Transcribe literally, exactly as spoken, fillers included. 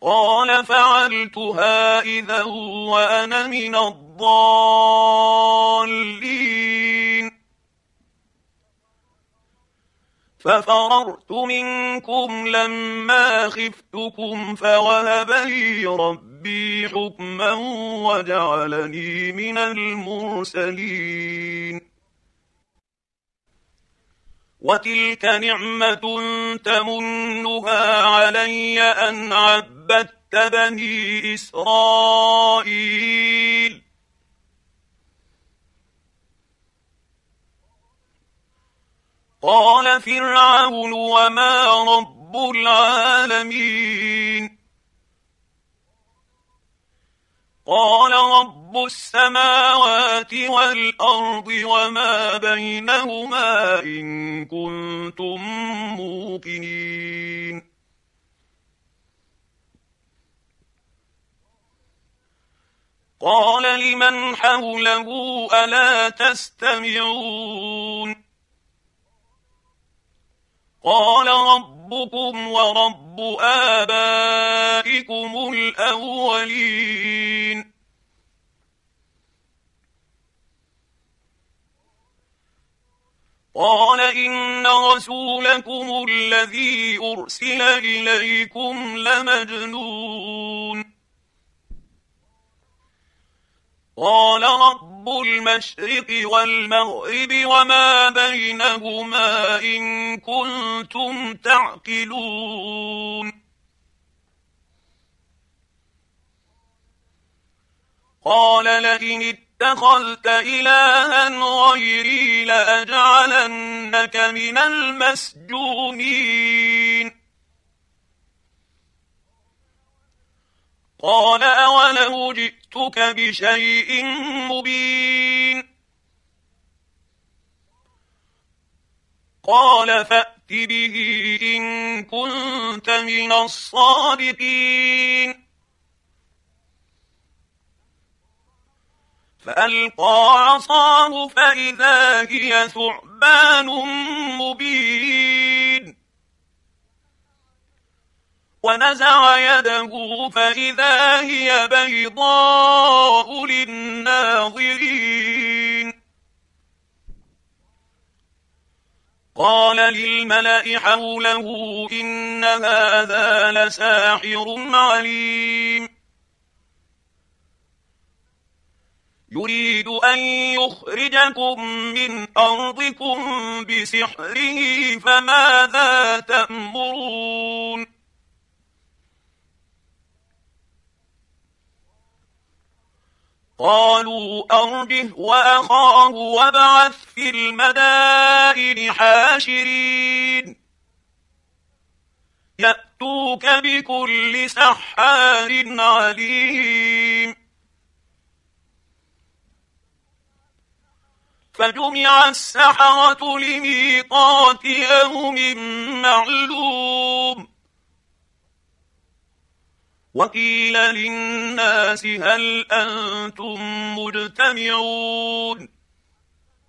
قال فعلتها إذا وأنا من الضالين ففررت منكم لما خفتكم فوهب لي ربي حكما وجعلني من المرسلين وتلك نعمة تمنها علي أن عبدت بني إسرائيل قال فرعون وما رب العالمين قال رب السماوات والأرض وما بينهما إن كنتم موقنين قال لمن حوله ألا تستمعون قال ربكم ورب آبائكم الأولين قال إن رسولكم الذي أرسل إليكم لمجنون قال رب المشرق والمغرب وما بينهما إن كنتم تعقلون قال لئن اتخذت إلها غيري لأجعلنك من المسجونين قال أولو جئتك بشيء مبين قال فأت به إن كنت من الصادقين فألقى عصاه فإذا هي ثعبان مبين ونزع يده فإذا هي بيضاء للناظرين قال للملأ حوله إن هذا لساحر عليم يريد أن يخرجكم من أرضكم بسحره فماذا تأمرون قالوا أرجه وأخاه وابعث في المدائن حاشرين يأتوك بكل سحار عليم فجمع السحرة لميقات يوم معلوم وقيل للناس هل أنتم مجتمعون